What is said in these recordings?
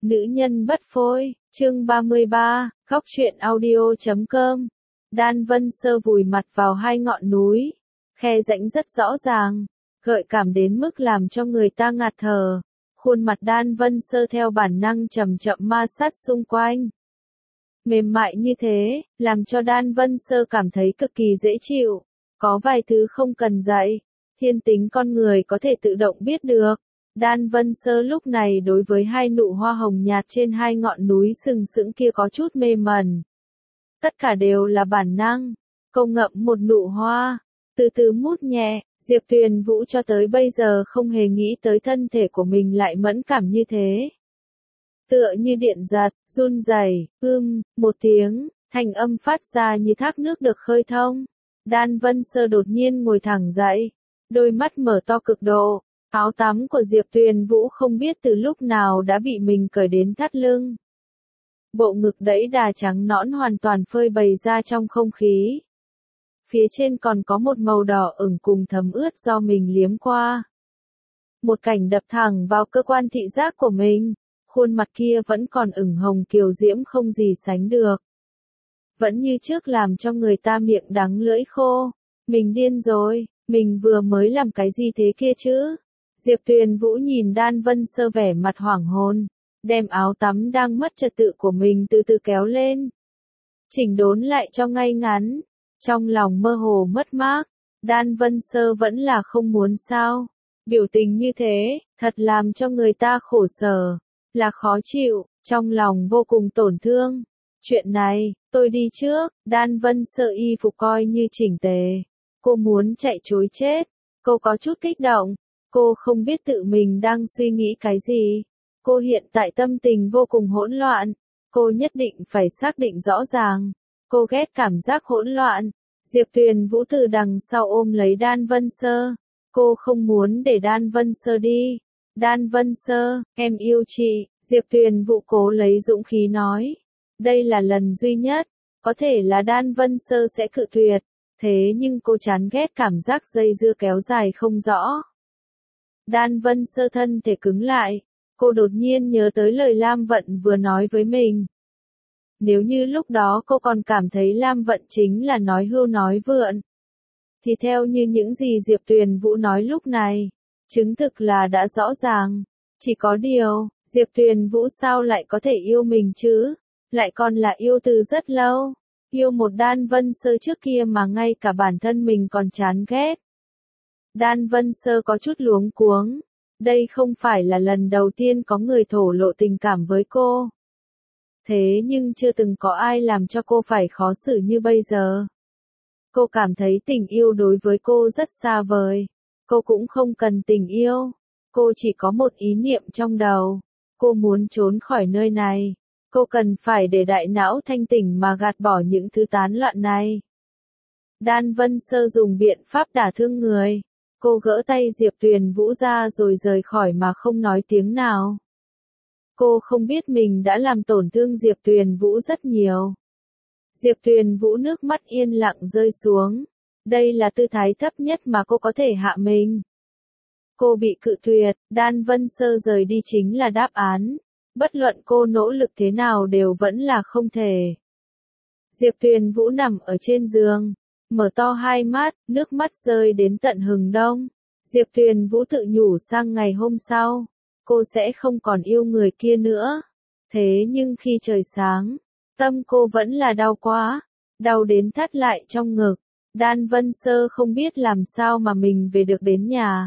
Nữ nhân bất phôi, chương 33, góc truyện audio.com. Đan Vân Sơ vùi mặt vào hai ngọn núi, khe rãnh rất rõ ràng, gợi cảm đến mức làm cho người ta ngạt thở. Khuôn mặt Đan Vân Sơ theo bản năng chậm chậm ma sát xung quanh. Mềm mại như thế, làm cho Đan Vân Sơ cảm thấy cực kỳ dễ chịu. Có vài thứ không cần dạy, thiên tính con người có thể tự động biết được. Đan Vân Sơ lúc này đối với hai nụ hoa hồng nhạt trên hai ngọn núi sừng sững kia có chút mê mẩn. Tất cả đều là bản năng. Cô ngậm một nụ hoa, từ từ mút nhẹ. Diệp Tuyền Vũ cho tới bây giờ không hề nghĩ tới thân thể của mình lại mẫn cảm như thế. Tựa như điện giật, run rẩy, một tiếng, thanh âm phát ra như thác nước được khơi thông. Đan Vân Sơ đột nhiên ngồi thẳng dậy, đôi mắt mở to cực độ. Áo tắm của Diệp Tuyền Vũ không biết từ lúc nào đã bị mình cởi đến thắt lưng. Bộ ngực đẫy đà trắng nõn hoàn toàn phơi bày ra trong không khí. Phía trên còn có một màu đỏ ửng cùng thấm ướt do mình liếm qua. Một cảnh đập thẳng vào cơ quan thị giác của mình, khuôn mặt kia vẫn còn ửng hồng kiều diễm không gì sánh được. Vẫn như trước làm cho người ta miệng đắng lưỡi khô. Mình điên rồi, mình vừa mới làm cái gì thế kia chứ? Diệp Tuyền Vũ nhìn Đan Vân Sơ vẻ mặt hoảng hồn, đem áo tắm đang mất trật tự của mình từ từ kéo lên. Chỉnh đốn lại cho ngay ngắn, trong lòng mơ hồ mất mát, Đan Vân Sơ vẫn là không muốn sao. Biểu tình như thế, thật làm cho người ta khổ sở, là khó chịu, trong lòng vô cùng tổn thương. Chuyện này, tôi đi trước. Đan Vân Sơ y phục coi như chỉnh tề. Cô muốn chạy trối chết, cô có chút kích động. Cô không biết tự mình đang suy nghĩ cái gì. Cô hiện tại tâm tình vô cùng hỗn loạn. Cô nhất định phải xác định rõ ràng. Cô ghét cảm giác hỗn loạn. Diệp Tuyền Vũ từ đằng sau ôm lấy Đan Vân Sơ. Cô không muốn để Đan Vân Sơ đi. Đan Vân Sơ, em yêu chị. Diệp Tuyền Vũ cố lấy dũng khí nói. Đây là lần duy nhất. Có thể là Đan Vân Sơ sẽ cự tuyệt. Thế nhưng cô chán ghét cảm giác dây dưa kéo dài không rõ. Đan Vân Sơ thân thể cứng lại, cô đột nhiên nhớ tới lời Lam Vận vừa nói với mình. Nếu như lúc đó cô còn cảm thấy Lam Vận chính là nói hưu nói vượn, thì theo như những gì Diệp Tuyền Vũ nói lúc này, chứng thực là đã rõ ràng. Chỉ có điều, Diệp Tuyền Vũ sao lại có thể yêu mình chứ, lại còn là yêu từ rất lâu, yêu một Đan Vân Sơ trước kia mà ngay cả bản thân mình còn chán ghét. Đan Vân Sơ có chút luống cuống. Đây không phải là lần đầu tiên có người thổ lộ tình cảm với cô. Thế nhưng chưa từng có ai làm cho cô phải khó xử như bây giờ. Cô cảm thấy tình yêu đối với cô rất xa vời. Cô cũng không cần tình yêu. Cô chỉ có một ý niệm trong đầu. Cô muốn trốn khỏi nơi này. Cô cần phải để đại não thanh tỉnh mà gạt bỏ những thứ tán loạn này. Đan Vân Sơ dùng biện pháp đả thương người. Cô gỡ tay Diệp Tuyền Vũ ra rồi rời khỏi mà không nói tiếng nào. Cô không biết mình đã làm tổn thương Diệp Tuyền Vũ rất nhiều. Diệp Tuyền Vũ nước mắt yên lặng rơi xuống. Đây là tư thái thấp nhất mà cô có thể hạ mình. Cô bị cự tuyệt, Đan Vân Sơ rời đi chính là đáp án. Bất luận cô nỗ lực thế nào đều vẫn là không thể. Diệp Tuyền Vũ nằm ở trên giường. Mở to hai mắt, nước mắt rơi đến tận hừng đông. Diệp Tuyền Vũ tự nhủ sang ngày hôm sau, cô sẽ không còn yêu người kia nữa. Thế nhưng khi trời sáng, tâm cô vẫn là đau quá, đau đến thắt lại trong ngực. Đan Vân Sơ không biết làm sao mà mình về được đến nhà.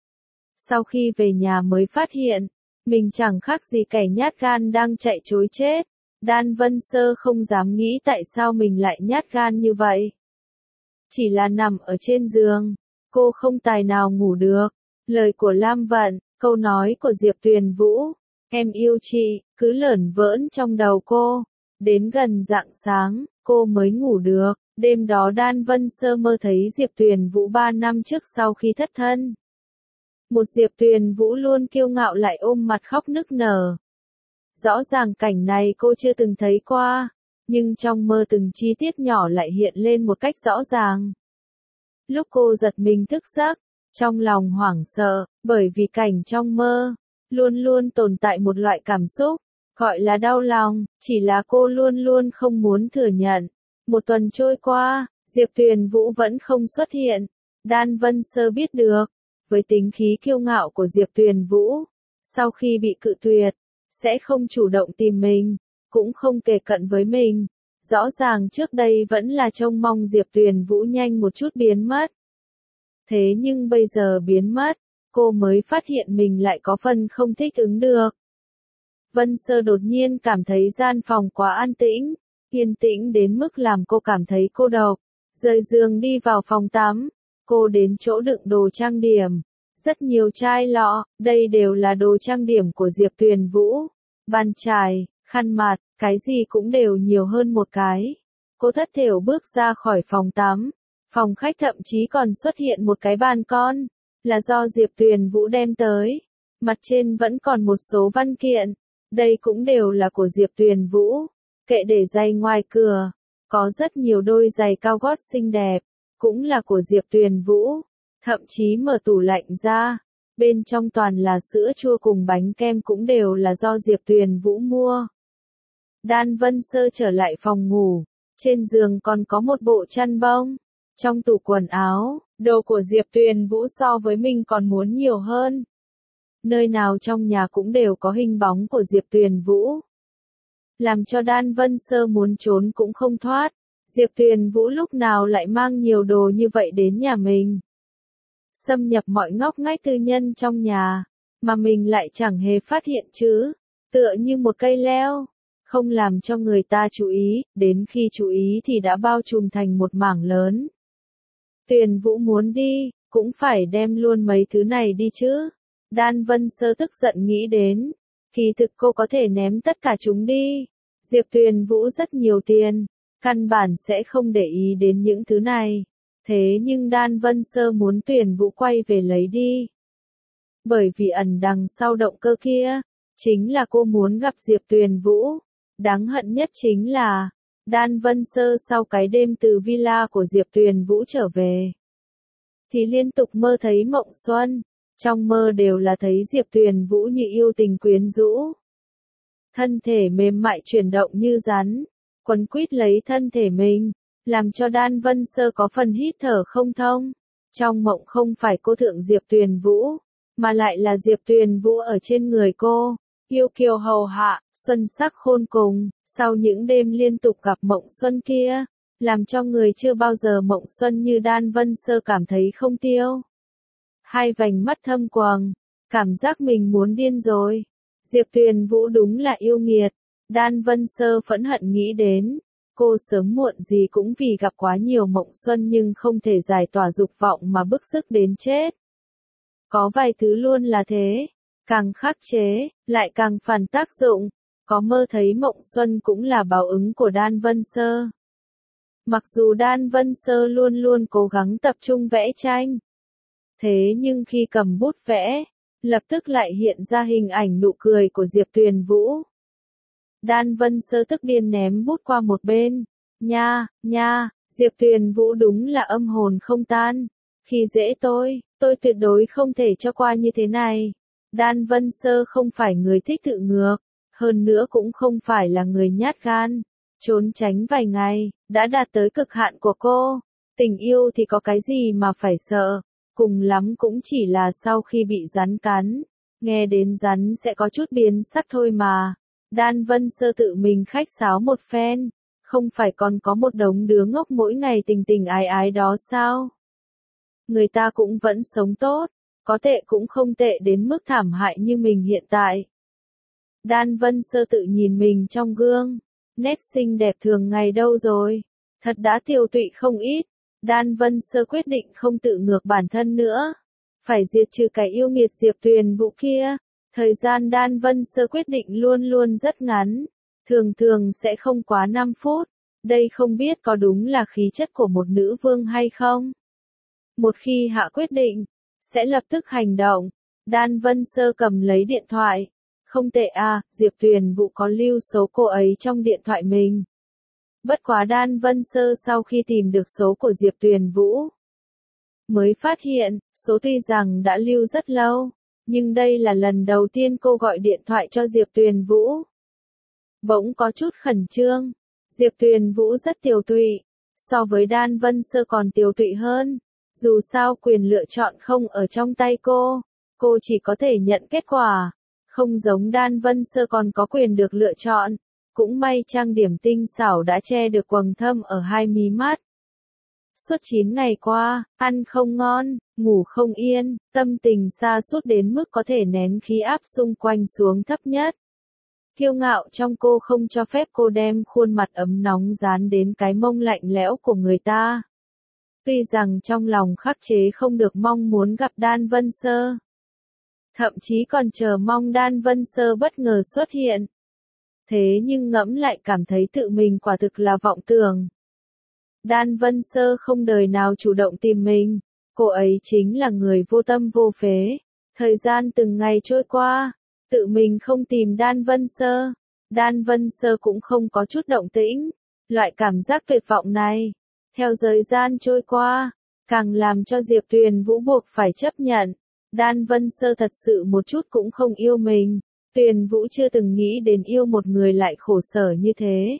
Sau khi về nhà mới phát hiện, mình chẳng khác gì kẻ nhát gan đang chạy trối chết. Đan Vân Sơ không dám nghĩ tại sao mình lại nhát gan như vậy. Chỉ là nằm ở trên giường, cô không tài nào ngủ được. Lời của Lam Vận, câu nói của Diệp Tuyền Vũ, em yêu chị, cứ lởn vởn trong đầu cô. Đến gần rạng sáng, cô mới ngủ được. Đêm đó Đan Vân Sơ mơ thấy Diệp Tuyền Vũ 3 năm trước sau khi thất thân. Một Diệp Tuyền Vũ luôn kiêu ngạo lại ôm mặt khóc nức nở. Rõ ràng cảnh này cô chưa từng thấy qua. Nhưng trong mơ từng chi tiết nhỏ lại hiện lên một cách rõ ràng. Lúc cô giật mình thức giấc, trong lòng hoảng sợ, bởi vì cảnh trong mơ, luôn luôn tồn tại một loại cảm xúc, Gọi là đau lòng, chỉ là cô luôn luôn không muốn thừa nhận. Một tuần trôi qua, Diệp Tuyền Vũ vẫn không xuất hiện. Đan Vân Sơ biết được, với tính khí kiêu ngạo của Diệp Tuyền Vũ, sau khi bị cự tuyệt, sẽ không chủ động tìm mình, cũng không kề cận với mình. Rõ ràng trước đây vẫn là trông mong Diệp Tuyền Vũ nhanh một chút biến mất. Thế nhưng bây giờ biến mất, cô mới phát hiện mình lại có phần không thích ứng được. Vân Sơ đột nhiên cảm thấy gian phòng quá an tĩnh, yên tĩnh đến mức làm cô cảm thấy cô độc. Rời giường đi vào phòng tắm, cô đến chỗ đựng đồ trang điểm. Rất nhiều chai lọ, đây đều là đồ trang điểm của Diệp Tuyền Vũ. Bàn chải, khăn mặt, cái gì cũng đều nhiều hơn một cái. Cô thất thểu bước ra khỏi phòng tắm. Phòng khách thậm chí còn xuất hiện một cái bàn con, là do Diệp Tuyền Vũ đem tới. Mặt trên vẫn còn một số văn kiện, đây cũng đều là của Diệp Tuyền Vũ. Kệ để giày ngoài cửa, có rất nhiều đôi giày cao gót xinh đẹp, cũng là của Diệp Tuyền Vũ. Thậm chí mở tủ lạnh ra, bên trong toàn là sữa chua cùng bánh kem cũng đều là do Diệp Tuyền Vũ mua. Đan Vân Sơ trở lại phòng ngủ, trên giường còn có một bộ chăn bông. Trong tủ quần áo, đồ của Diệp Tuyền Vũ so với mình còn muốn nhiều hơn. Nơi nào trong nhà cũng đều có hình bóng của Diệp Tuyền Vũ. Làm cho Đan Vân Sơ muốn trốn cũng không thoát. Diệp Tuyền Vũ lúc nào lại mang nhiều đồ như vậy đến nhà mình. Xâm nhập mọi ngóc ngách tư nhân trong nhà, mà mình lại chẳng hề phát hiện chứ. Tựa như một cây leo, không làm cho người ta chú ý, đến khi chú ý thì đã bao trùm thành một mảng lớn. Tuyền Vũ muốn đi, cũng phải đem luôn mấy thứ này đi chứ. Đan Vân Sơ tức giận nghĩ đến. Kỳ thực cô có thể ném tất cả chúng đi. Diệp Tuyền Vũ rất nhiều tiền, căn bản sẽ không để ý đến những thứ này. Thế nhưng Đan Vân Sơ muốn Tuyền Vũ quay về lấy đi. Bởi vì ẩn đằng sau động cơ kia, chính là cô muốn gặp Diệp Tuyền Vũ. Đáng hận nhất chính là, Đan Vân Sơ sau cái đêm từ villa của Diệp Tuyền Vũ trở về, thì liên tục mơ thấy mộng xuân. Trong mơ đều là thấy Diệp Tuyền Vũ như yêu tình quyến rũ. Thân thể mềm mại chuyển động như rắn, quấn quýt lấy thân thể mình, làm cho Đan Vân Sơ có phần hít thở không thông. Trong mộng không phải cô thượng Diệp Tuyền Vũ, mà lại là Diệp Tuyền Vũ ở trên người cô, yêu kiều hầu hạ, xuân sắc khôn cùng. Sau những đêm liên tục gặp mộng xuân kia, làm cho người chưa bao giờ mộng xuân như Đan Vân Sơ cảm thấy không tiêu. Hai vành mắt thâm quầng, cảm giác mình muốn điên rồi. Diệp Tuyền Vũ đúng là yêu nghiệt. Đan Vân Sơ phẫn hận nghĩ đến, cô sớm muộn gì cũng vì gặp quá nhiều mộng xuân nhưng không thể giải tỏa dục vọng mà bức sức đến chết. Có vài thứ luôn là thế, càng khắc chế, lại càng phản tác dụng. Có mơ thấy mộng xuân cũng là báo ứng của Đan Vân Sơ. Mặc dù Đan Vân Sơ luôn luôn cố gắng tập trung vẽ tranh, thế nhưng khi cầm bút vẽ, lập tức lại hiện ra hình ảnh nụ cười của Diệp Tuyền Vũ. Đan Vân Sơ tức điên ném bút qua một bên. Nha, Diệp Tuyền Vũ đúng là âm hồn không tan. Khi dễ tôi tuyệt đối không thể cho qua như thế này. Đan Vân Sơ không phải người thích tự ngược, hơn nữa cũng không phải là người nhát gan. Trốn tránh vài ngày, đã đạt tới cực hạn của cô. Tình yêu thì có cái gì mà phải sợ. Cùng lắm cũng chỉ là sau khi bị rắn cắn, nghe đến rắn sẽ có chút biến sắc thôi mà. Đan Vân Sơ tự mình khách sáo một phen, không phải còn có một đống đứa ngốc mỗi ngày tình tình ái ái đó sao? Người ta cũng vẫn sống tốt, có tệ cũng không tệ đến mức thảm hại như mình hiện tại. Đan Vân Sơ tự nhìn mình trong gương, nét xinh đẹp thường ngày đâu rồi, thật đã tiều tụy không ít. Đan Vân Sơ quyết định không tự ngược bản thân nữa, phải diệt trừ cái yêu nghiệt Diệp Tuyền Vũ kia. Thời gian Đan Vân Sơ quyết định luôn luôn rất ngắn, thường sẽ không quá 5 phút. Đây không biết có đúng là khí chất của một nữ vương hay không? Một khi hạ quyết định, sẽ lập tức hành động. Đan Vân Sơ cầm lấy điện thoại. Không tệ à, Diệp Tuyền Vũ có lưu số cô ấy trong điện thoại mình. Bất quá Đan Vân Sơ sau khi tìm được số của Diệp Tuyền Vũ, mới phát hiện, số tuy rằng đã lưu rất lâu, nhưng đây là lần đầu tiên cô gọi điện thoại cho Diệp Tuyền Vũ. bỗng có chút khẩn trương. Diệp Tuyền Vũ rất tiều tụy, so với Đan Vân Sơ còn tiều tụy hơn. Dù sao quyền lựa chọn không ở trong tay cô chỉ có thể nhận kết quả. Không giống Đan Vân Sơ còn có quyền được lựa chọn. Cũng may trang điểm tinh xảo đã che được quầng thâm ở hai mí mắt. Suốt 9 ngày qua, ăn không ngon, ngủ không yên, tâm tình sa sút đến mức có thể nén khí áp xung quanh xuống thấp nhất. Kiêu ngạo trong cô không cho phép cô đem khuôn mặt ấm nóng dán đến cái mông lạnh lẽo của người ta. Tuy rằng trong lòng khắc chế không được mong muốn gặp Đan Vân Sơ. Thậm chí còn chờ mong Đan Vân Sơ bất ngờ xuất hiện. Thế nhưng ngẫm lại cảm thấy tự mình quả thực là vọng tưởng. Đan Vân Sơ không đời nào chủ động tìm mình, cô ấy chính là người vô tâm vô phế. Thời gian từng ngày trôi qua, tự mình không tìm Đan Vân Sơ, Đan Vân Sơ cũng không có chút động tĩnh. Loại cảm giác tuyệt vọng này, theo thời gian trôi qua, càng làm cho Diệp Tuyền Vũ buộc phải chấp nhận. Đan Vân Sơ thật sự một chút cũng không yêu mình. Tuyền Vũ chưa từng nghĩ đến yêu một người lại khổ sở như thế.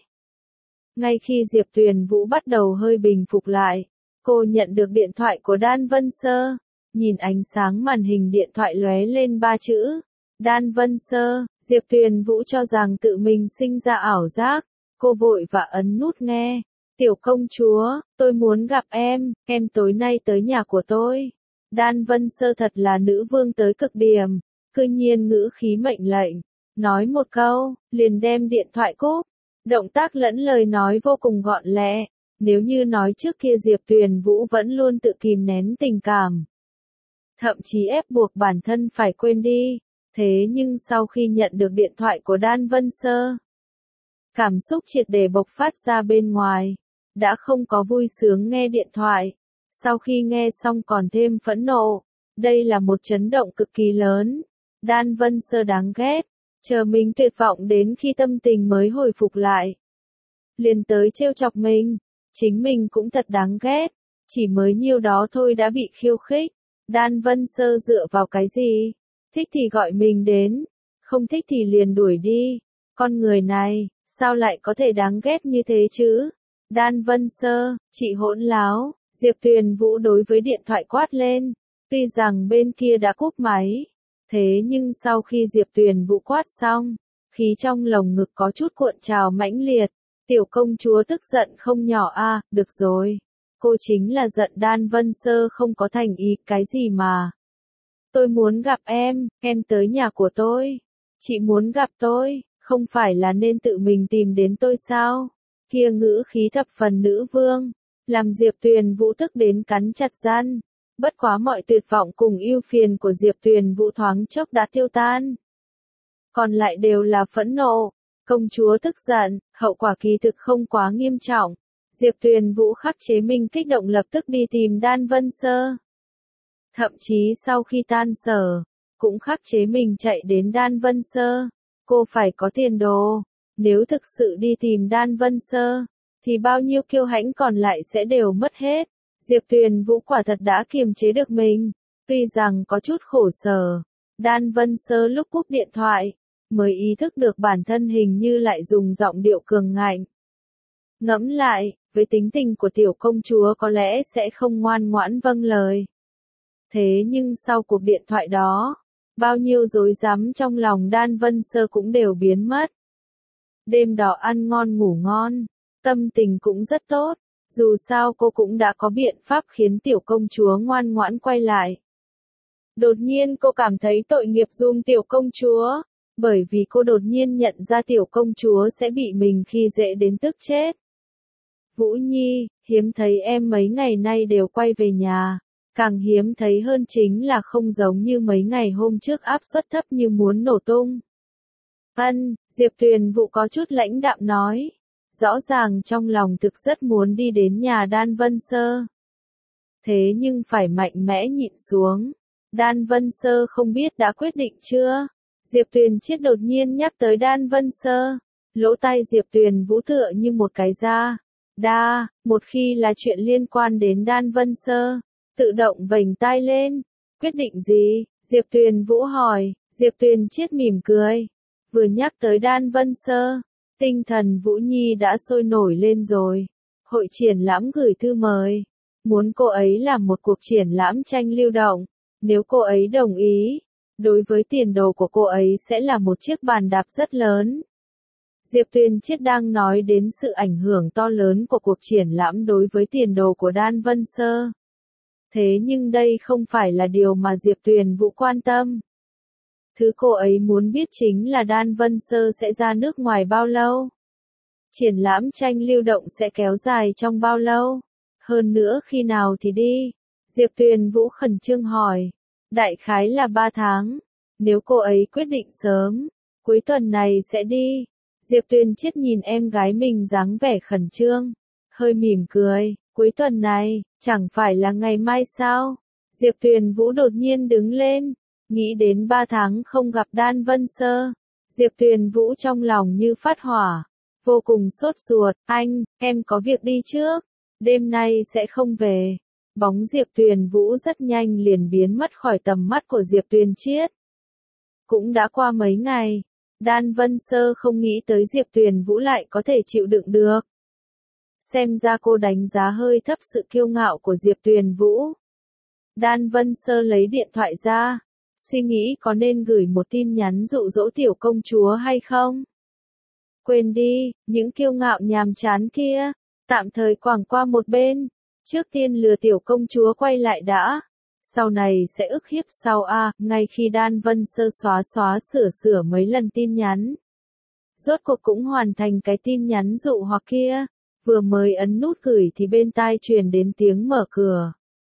Ngay khi Diệp Tuyền Vũ bắt đầu hơi bình phục lại, cô nhận được điện thoại của Đan Vân Sơ. Nhìn ánh sáng màn hình điện thoại lóe lên 3 chữ. Đan Vân Sơ, Diệp Tuyền Vũ cho rằng tự mình sinh ra ảo giác. Cô vội và ấn nút nghe. Tiểu công chúa, tôi muốn gặp em tối nay tới nhà của tôi. Đan Vân Sơ thật là nữ vương tới cực điểm. Cư nhiên ngữ khí mệnh lệnh. Nói một câu, liền đem điện thoại cúp. Động tác lẫn lời nói vô cùng gọn lẹ. Nếu như nói trước kia Diệp Tuyền Vũ vẫn luôn tự kìm nén tình cảm. Thậm chí ép buộc bản thân phải quên đi. Thế nhưng sau khi nhận được điện thoại của Đan Vân Sơ, cảm xúc triệt để bộc phát ra bên ngoài. Đã không có vui sướng nghe điện thoại. Sau khi nghe xong còn thêm phẫn nộ. Đây là một chấn động cực kỳ lớn. Đan Vân Sơ đáng ghét. Chờ mình tuyệt vọng đến khi tâm tình mới hồi phục lại. Liền tới trêu chọc mình. Chính mình cũng thật đáng ghét. Chỉ mới nhiêu đó thôi đã bị khiêu khích. Đan Vân Sơ dựa vào cái gì? Thích thì gọi mình đến. Không thích thì liền đuổi đi. Con người này, sao lại có thể đáng ghét như thế chứ? Đan Vân Sơ, chị hỗn láo. Diệp Tuyền Vũ đối với điện thoại quát lên. Tuy rằng bên kia đã cúp máy. Thế nhưng sau khi Diệp Tuyền Vũ quát xong, khí trong lồng ngực có chút cuộn trào mãnh liệt. Tiểu công chúa tức giận không nhỏ a, được rồi. Cô chính là giận Đan Vân Sơ không có thành ý cái gì mà. Tôi muốn gặp em tới nhà của tôi. Chị muốn gặp tôi, không phải là nên tự mình tìm đến tôi sao? Kia ngữ khí thập phần nữ vương, làm Diệp Tuyền Vũ tức đến cắn chặt răng. Bất quá mọi tuyệt vọng cùng ưu phiền của Diệp Tuyền Vũ thoáng chốc đã tiêu tan. Còn lại đều là phẫn nộ. Công chúa tức giận, hậu quả kỳ thực không quá nghiêm trọng. Diệp Tuyền Vũ khắc chế mình kích động lập tức đi tìm Đan Vân Sơ. Thậm chí sau khi tan sở, cũng khắc chế mình chạy đến Đan Vân Sơ. Cô phải có tiền đồ. Nếu thực sự đi tìm Đan Vân Sơ, thì bao nhiêu kiêu hãnh còn lại sẽ đều mất hết. Diệp Tuyền Vũ quả thật đã kiềm chế được mình. Tuy rằng có chút khổ sở. Đan Vân Sơ lúc cúp điện thoại, mới ý thức được bản thân hình như lại dùng giọng điệu cường ngạnh. Ngẫm lại, với tính tình của tiểu công chúa có lẽ sẽ không ngoan ngoãn vâng lời. Thế nhưng sau cuộc điện thoại đó, bao nhiêu rối rắm trong lòng Đan Vân Sơ cũng đều biến mất. Đêm đó ăn ngon ngủ ngon, tâm tình cũng rất tốt, dù sao cô cũng đã có biện pháp khiến tiểu công chúa ngoan ngoãn quay lại. Đột nhiên cô cảm thấy tội nghiệp giùm tiểu công chúa, bởi vì cô đột nhiên nhận ra tiểu công chúa sẽ bị mình khi dễ đến tức chết. Vũ Nhi, hiếm thấy em mấy ngày nay đều quay về nhà. Càng hiếm thấy hơn chính là không giống như mấy ngày hôm trước áp suất thấp như muốn nổ tung. Diệp Tuyền Vũ có chút lãnh đạm nói. Rõ ràng trong lòng thực rất muốn đi đến nhà Đan Vân Sơ. Thế nhưng phải mạnh mẽ nhịn xuống. Đan Vân Sơ không biết đã quyết định chưa? Diệp Tuyền Chiết đột nhiên nhắc tới Đan Vân Sơ. Lỗ tai Diệp Tuyền Vũ tựa như một cái da. Một khi là chuyện liên quan đến Đan Vân Sơ, tự động vểnh tai lên. Quyết định gì? Diệp Tuyền Vũ hỏi. Diệp Tuyền Chiết mỉm cười. Vừa nhắc tới Đan Vân Sơ, Tinh thần Vũ Nhi đã sôi nổi lên rồi. Hội triển lãm gửi thư mời. Muốn cô ấy làm một cuộc triển lãm tranh lưu động. Nếu cô ấy đồng ý, đối với tiền đồ của cô ấy sẽ là một chiếc bàn đạp rất lớn. Diệp Tuyền Chiết đang nói đến sự ảnh hưởng to lớn của cuộc triển lãm đối với tiền đồ của Đan Vân Sơ. Thế nhưng đây không phải là điều mà Diệp Tuyền Vũ quan tâm. Thứ cô ấy muốn biết chính là Đan Vân Sơ sẽ ra nước ngoài bao lâu. Triển lãm tranh lưu động sẽ kéo dài trong bao lâu. Hơn nữa khi nào thì đi. Diệp Tuyền Vũ khẩn trương hỏi. Đại khái là 3 tháng. Nếu cô ấy quyết định sớm, cuối tuần này sẽ đi. Diệp Tuyền Chiết nhìn em gái mình dáng vẻ khẩn trương. Hơi mỉm cười. Cuối tuần này, chẳng phải là ngày mai sao? Diệp Tuyền Vũ đột nhiên đứng lên. Nghĩ đến 3 tháng không gặp Đan Vân Sơ. Diệp Tuyền Vũ trong lòng như phát hỏa. Vô cùng sốt ruột. Anh, em có việc đi trước. Đêm nay sẽ không về. Bóng Diệp Tuyền Vũ rất nhanh liền biến mất khỏi tầm mắt của Diệp Tuyền Chiết. Cũng đã qua mấy ngày. Đan Vân Sơ không nghĩ tới Diệp Tuyền Vũ lại có thể chịu đựng được. Xem ra cô đánh giá hơi thấp sự kiêu ngạo của Diệp Tuyền Vũ. Đan Vân Sơ lấy điện thoại ra. Suy nghĩ có nên gửi một tin nhắn dụ dỗ tiểu công chúa hay không? Quên đi, những kiêu ngạo nhàm chán kia. Tạm thời quẳng qua một bên. Trước tiên lừa tiểu công chúa quay lại đã. Sau này sẽ ức hiếp sau ngay khi Đan Vân Sơ xóa sửa mấy lần tin nhắn. Rốt cuộc cũng hoàn thành cái tin nhắn dụ hoặc kia. Vừa mới ấn nút gửi thì bên tai truyền đến tiếng mở cửa.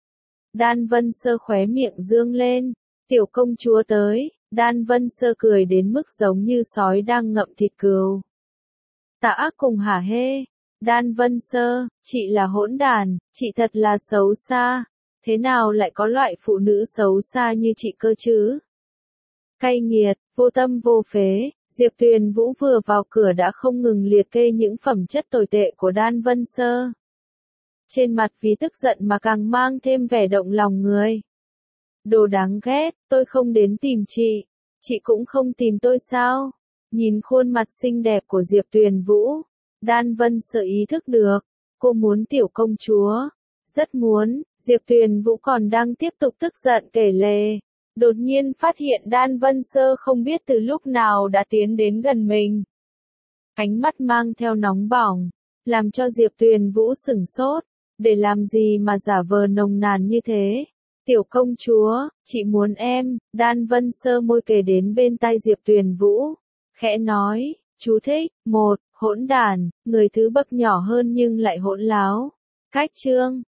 Đan Vân Sơ khóe miệng dương lên. Tiểu công chúa tới. Đan Vân Sơ cười đến mức giống như sói đang ngậm thịt cừu. Tạ Ác cùng hả hê. Đan Vân Sơ, chị là hỗn đàn, chị thật là xấu xa. Thế nào lại có loại phụ nữ xấu xa như chị cơ chứ? Cay nghiệt, vô tâm vô phế. Diệp Tuyền Vũ vừa vào cửa đã không ngừng liệt kê những phẩm chất tồi tệ của Đan Vân Sơ. Trên mặt vì tức giận mà càng mang thêm vẻ động lòng người. Đồ đáng ghét, tôi không đến tìm chị cũng không tìm tôi sao? Nhìn khuôn mặt xinh đẹp của Diệp Tuyền Vũ, Đan Vân Sơ ý thức được, cô muốn tiểu công chúa, rất muốn. Diệp Tuyền Vũ còn đang tiếp tục tức giận kể lể, đột nhiên phát hiện Đan Vân Sơ không biết từ lúc nào đã tiến đến gần mình. Ánh mắt mang theo nóng bỏng, làm cho Diệp Tuyền Vũ sửng sốt, để làm gì mà giả vờ nồng nàn như thế? Tiểu công chúa, chị muốn em. Đan Vân Sơ môi kề đến bên tai Diệp Tuyền Vũ, khẽ nói, chú thích, 1, hỗn đàn, người thứ bậc nhỏ hơn nhưng lại hỗn láo. Cách chương